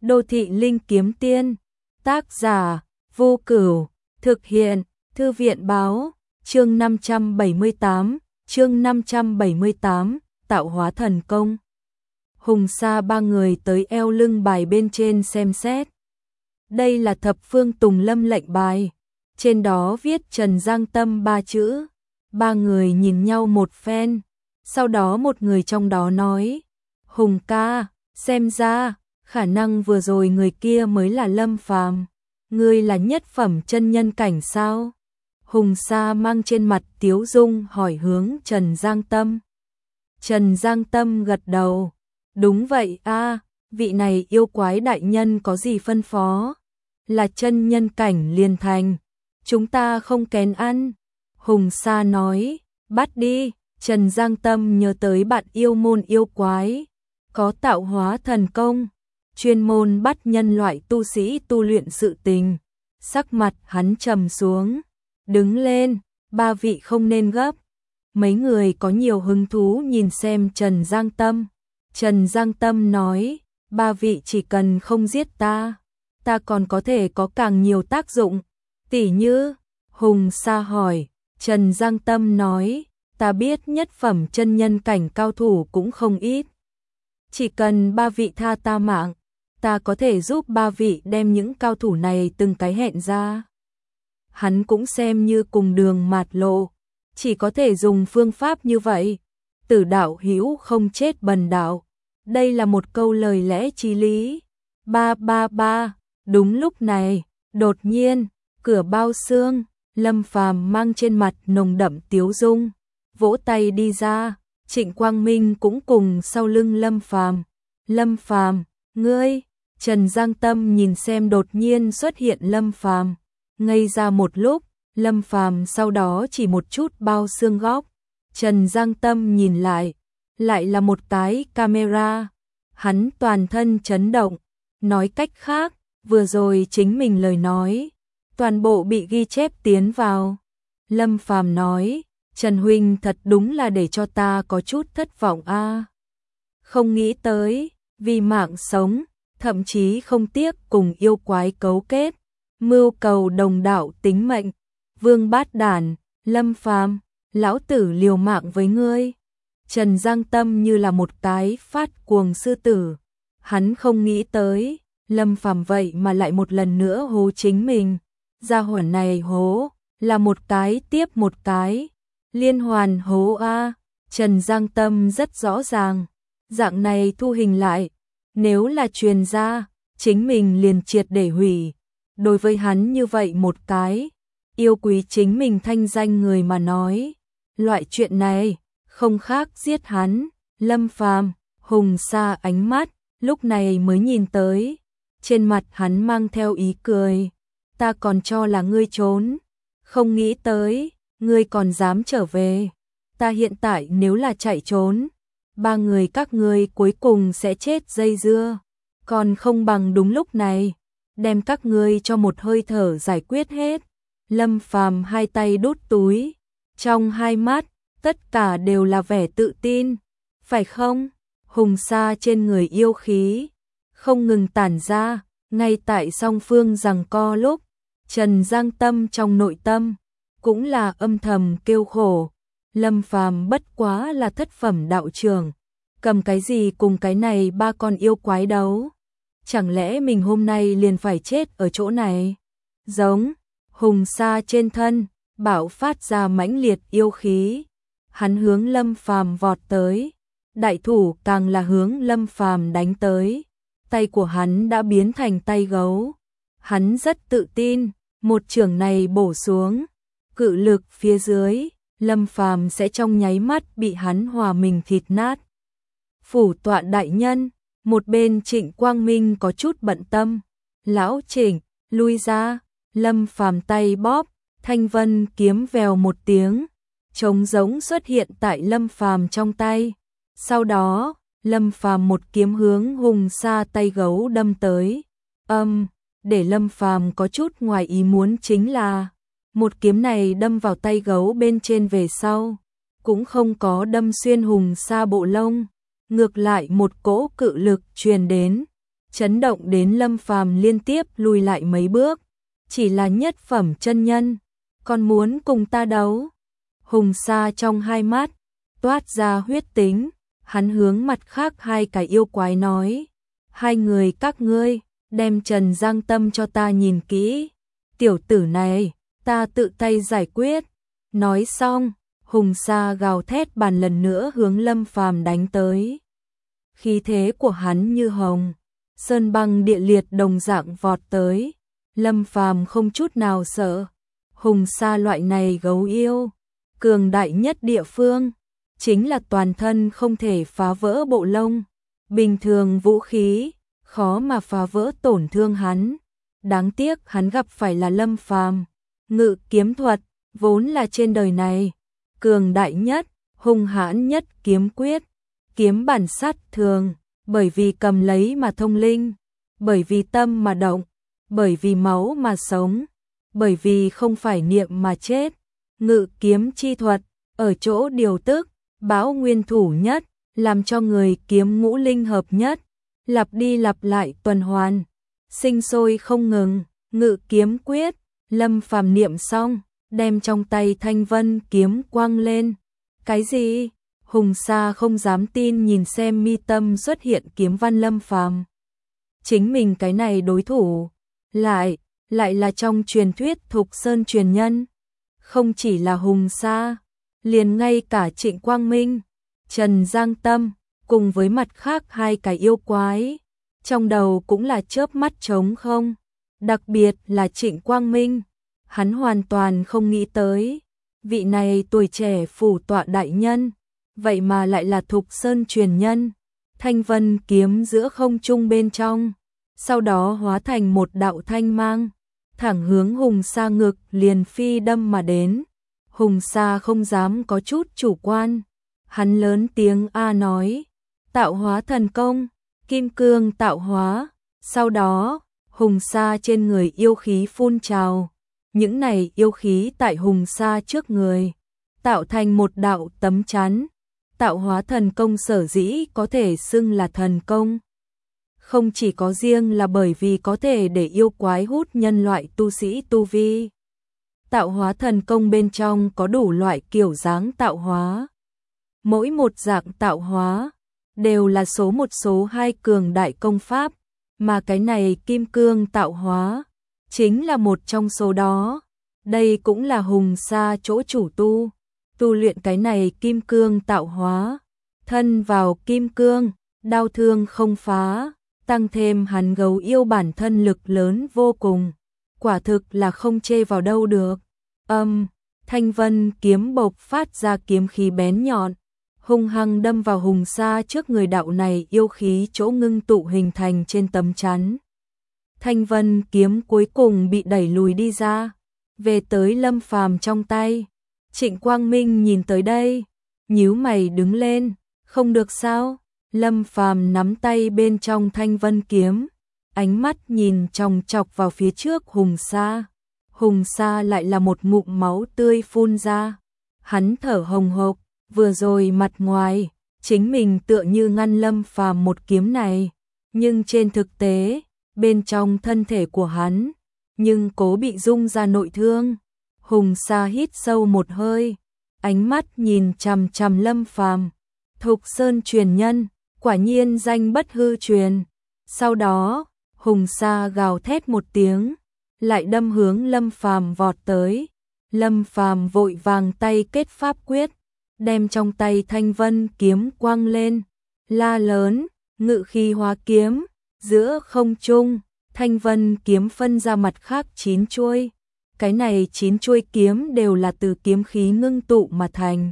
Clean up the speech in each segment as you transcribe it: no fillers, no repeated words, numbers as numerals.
Đô thị linh kiếm tiên, tác giả Vô Cửu, thực hiện Thư viện báo, chương 578, tạo hóa thần công. Hùng Sa ba người tới eo lưng bài bên trên xem xét. Đây là thập phương Tùng Lâm lệnh bài, trên đó viết Trần Giang Tâm ba chữ. Ba người nhìn nhau một phen, sau đó một người trong đó nói: Hùng ca, xem ra khả năng vừa rồi người kia mới là Lâm Phàm. Ngươi là nhất phẩm chân nhân cảnh sao? Hùng Sa mang trên mặt tiếu dung hỏi hướng Trần Giang Tâm. Trần Giang Tâm gật đầu. Đúng vậy a, vị này yêu quái đại nhân có gì phân phó? Là chân nhân cảnh liền thành, chúng ta không kén ăn. Hùng Sa nói, bắt đi. Trần Giang Tâm nhớ tới bạn yêu môn yêu quái, có tạo hóa thần công, chuyên môn bắt nhân loại tu sĩ tu luyện sự tình. Sắc mặt hắn trầm xuống, đứng lên, ba vị không nên gấp. Mấy người có nhiều hứng thú nhìn xem Trần Giang Tâm. Trần Giang Tâm nói, ba vị chỉ cần không giết ta, ta còn có thể có càng nhiều tác dụng. Tỉ như, Hùng Sa hỏi. Trần Giang Tâm nói, ta biết nhất phẩm chân nhân cảnh cao thủ cũng không ít. Chỉ cần ba vị tha ta mạng, ta có thể giúp ba vị đem những cao thủ này từng cái hẹn ra. Hắn cũng xem như cùng đường mạt lộ, chỉ có thể dùng phương pháp như vậy. Tử đạo hữu không chết bần đạo. Đây là một câu lời lẽ chí lý. Ba. Đúng lúc này, đột nhiên, cửa bao xương, Lâm Phàm mang trên mặt nồng đậm tiếu dung, vỗ tay đi ra. Trịnh Quang Minh cũng cùng sau lưng Lâm Phàm. Lâm Phàm, ngươi? Trần Giang Tâm nhìn xem đột nhiên xuất hiện Lâm Phàm, ngây ra một lúc. Lâm Phàm sau đó chỉ một chút bao xương góc. Trần Giang Tâm nhìn lại là một cái camera. Hắn toàn thân chấn động, nói cách khác, vừa rồi chính mình lời nói toàn bộ bị ghi chép tiến vào. Lâm Phàm nói, Trần huynh thật đúng là để cho ta có chút thất vọng a. Không nghĩ tới, vì mạng sống, thậm chí không tiếc cùng yêu quái cấu kết, mưu cầu đồng đạo tính mệnh. Vương bát đản, Lâm Phàm, lão tử liều mạng với ngươi. Trần Giang Tâm như là một cái phát cuồng sư tử. Hắn không nghĩ tới, Lâm Phàm vậy mà lại một lần nữa hố chính mình. Gia hỏa này hố, là một cái tiếp một cái, liên hoàn hố a. Trần Giang Tâm rất rõ ràng, dạng này thu hình lại, nếu là truyền ra, chính mình liền triệt để hủy. Đối với hắn như vậy một cái yêu quý chính mình thanh danh người mà nói, loại chuyện này không khác giết hắn. Lâm Phàm, Hùng Sa ánh mắt lúc này mới nhìn tới, trên mặt hắn mang theo ý cười. Ta còn cho là ngươi trốn, không nghĩ tới ngươi còn dám trở về. Ta hiện tại nếu là chạy trốn, ba người các ngươi cuối cùng sẽ chết dây dưa, còn không bằng đúng lúc này đem các ngươi cho một hơi thở giải quyết hết. Lâm Phàm hai tay đút túi, trong hai mắt tất cả đều là vẻ tự tin. Phải không? Hùng Sa trên người yêu khí không ngừng tản ra. Ngay tại song phương giằng co lúc, Trần Giang Tâm trong nội tâm cũng là âm thầm kêu khổ. Lâm Phàm bất quá là thất phẩm đạo trưởng, cầm cái gì cùng cái này ba con yêu quái đấu? Chẳng lẽ mình hôm nay liền phải chết ở chỗ này? Giống, Hùng Sa trên thân bạo phát ra mãnh liệt yêu khí. Hắn hướng Lâm Phàm vọt tới, đại thủ càng là hướng Lâm Phàm đánh tới. Tay của hắn đã biến thành tay gấu. Hắn rất tự tin, một chưởng này bổ xuống, cự lực phía dưới, Lâm Phàm sẽ trong nháy mắt bị hắn hòa mình thịt nát. Phủ tọa đại nhân, một bên Trịnh Quang Minh có chút bận tâm. Lão Trịnh, lui ra. Lâm Phàm tay bóp, thanh vân kiếm vèo một tiếng, trống rỗng xuất hiện tại Lâm Phàm trong tay. Sau đó, Lâm Phàm một kiếm hướng Hùng Sa tay gấu đâm tới. Để Lâm Phàm có chút ngoài ý muốn chính là, một kiếm này đâm vào tay gấu bên trên về sau, cũng không có đâm xuyên Hùng Sa bộ lông, ngược lại một cỗ cự lực truyền đến. chấn động đến Lâm Phàm liên tiếp lùi lại mấy bước. Chỉ là nhất phẩm chân nhân, còn muốn cùng ta đấu? Hùng Sa trong hai mắt toát ra huyết tính, hắn hướng mặt khác hai cái yêu quái nói: hai người các ngươi, đem Trần Giang Tâm cho ta nhìn kỹ. Tiểu tử này, ta tự tay giải quyết. Nói xong, Hùng Sa gào thét bàn lần nữa hướng Lâm Phàm đánh tới. Khí thế của hắn như hồng, sơn băng địa liệt đồng dạng vọt tới. Lâm Phàm không chút nào sợ. Hùng Sa loại này gấu yêu, cường đại nhất địa phương, chính là toàn thân không thể phá vỡ bộ lông. Bình thường vũ khí, khó mà phá vỡ tổn thương hắn. Đáng tiếc hắn gặp phải là Lâm Phàm. Ngự kiếm thuật, vốn là trên đời này cường đại nhất, hung hãn nhất kiếm quyết. Kiếm bản sát thường, bởi vì cầm lấy mà thông linh, bởi vì tâm mà động, bởi vì máu mà sống, bởi vì không phải niệm mà chết. Ngự kiếm chi thuật, ở chỗ điều tức, bão nguyên thủ nhất, làm cho người kiếm ngũ linh hợp nhất, lặp đi lặp lại tuần hoàn, sinh sôi không ngừng. Ngự kiếm quyết, Lâm Phàm niệm xong, đem trong tay thanh vân kiếm quăng lên. Cái gì? Hùng Sa không dám tin nhìn xem mi tâm xuất hiện kiếm văn Lâm Phàm. Chính mình cái này đối thủ, lại là trong truyền thuyết Thục Sơn truyền nhân. Không chỉ là Hùng Sa, liền ngay cả Trịnh Quang Minh, Trần Giang Tâm, cùng với mặt khác hai cái yêu quái, trong đầu cũng là chớp mắt trống không. Đặc biệt là Trịnh Quang Minh, hắn hoàn toàn không nghĩ tới, vị này tuổi trẻ phủ tọa đại nhân, vậy mà lại là Thục Sơn truyền nhân. Thanh vân kiếm giữa không trung bên trong, sau đó hóa thành một đạo thanh mang, thẳng hướng Hùng Sa ngực liền phi đâm mà đến. Hùng Sa không dám có chút chủ quan, hắn lớn tiếng a nói: tạo hóa thần công, kim cương tạo hóa. Sau đó, Hùng Sa trên người yêu khí phun trào, những này yêu khí tại Hùng Sa trước người tạo thành một đạo tấm chắn. Tạo hóa thần công sở dĩ có thể xưng là thần công, không chỉ có riêng là bởi vì có thể để yêu quái hút nhân loại tu sĩ tu vi. Tạo hóa thần công bên trong có đủ loại kiểu dáng tạo hóa. Mỗi một dạng tạo hóa đều là số một số hai cường đại công pháp, mà cái này kim cương tạo hóa chính là một trong số đó. Đây cũng là Hùng Sa chỗ chủ tu luyện cái này kim cương tạo hóa, thân vào kim cương, đao thương không phá, tăng thêm hắn gấu yêu bản thân lực lớn vô cùng, quả thực là không chê vào đâu được. Thanh vân kiếm bộc phát ra kiếm khí bén nhọn, hung hăng đâm vào Hùng Sa trước người. Đạo này yêu khí chỗ ngưng tụ hình thành trên tấm chắn. Thanh vân kiếm cuối cùng bị đẩy lùi đi ra, về tới Lâm Phàm trong tay. Trịnh Quang Minh nhìn tới đây, nhíu mày đứng lên: không được sao? Lâm Phàm nắm tay bên trong thanh vân kiếm, ánh mắt nhìn chòng chọc vào phía trước Hùng Sa. Hùng Sa lại là một ngụm máu tươi phun ra, hắn thở hồng hộc. Vừa rồi mặt ngoài, chính mình tựa như ngăn Lâm Phàm một kiếm này, nhưng trên thực tế, bên trong thân thể của hắn, nhưng cố bị rung ra nội thương. Hùng Sa hít sâu một hơi, ánh mắt nhìn chằm chằm Lâm Phàm. Thục Sơn truyền nhân, quả nhiên danh bất hư truyền. Sau đó, Hùng Sa gào thét một tiếng, lại đâm hướng Lâm Phàm vọt tới. Lâm Phàm vội vàng tay kết pháp quyết, đem trong tay thanh vân kiếm quăng lên, la lớn: ngự khí hóa kiếm. Giữa không trung, thanh vân kiếm phân ra mặt khác 9 chuôi. Cái này 9 chuôi kiếm đều là từ kiếm khí ngưng tụ mà thành.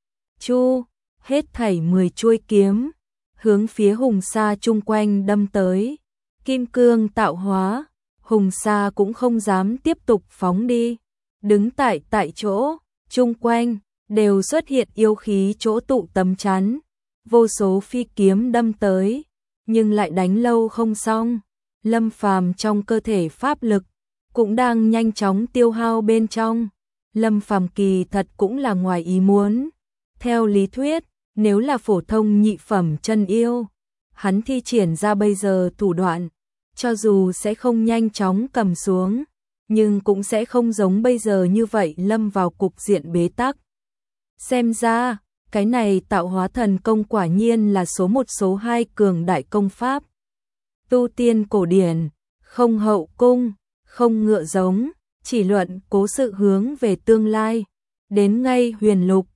Hết thảy 10 chuôi kiếm, hướng phía Hùng Sa chung quanh đâm tới. Kim cương tạo hóa, Hùng Sa cũng không dám tiếp tục phóng đi. Đứng tại chỗ, chung quanh đều xuất hiện yêu khí chỗ tụ tấm chắn. Vô số phi kiếm đâm tới, nhưng lại đánh lâu không xong. Lâm Phàm trong cơ thể pháp lực cũng đang nhanh chóng tiêu hao bên trong. Lâm Phàm kỳ thật cũng là ngoài ý muốn. Theo lý thuyết, nếu là phổ thông nhị phẩm chân yêu, hắn thi triển ra bây giờ thủ đoạn, cho dù sẽ không nhanh chóng cầm xuống, nhưng cũng sẽ không giống bây giờ như vậy lâm vào cục diện bế tắc. Xem ra, cái này tạo hóa thần công quả nhiên là số một số hai cường đại công pháp. Tu tiên cổ điển, không hậu cung, không ngựa giống, chỉ luận cố sự hướng về tương lai. Đến ngay huyền lục,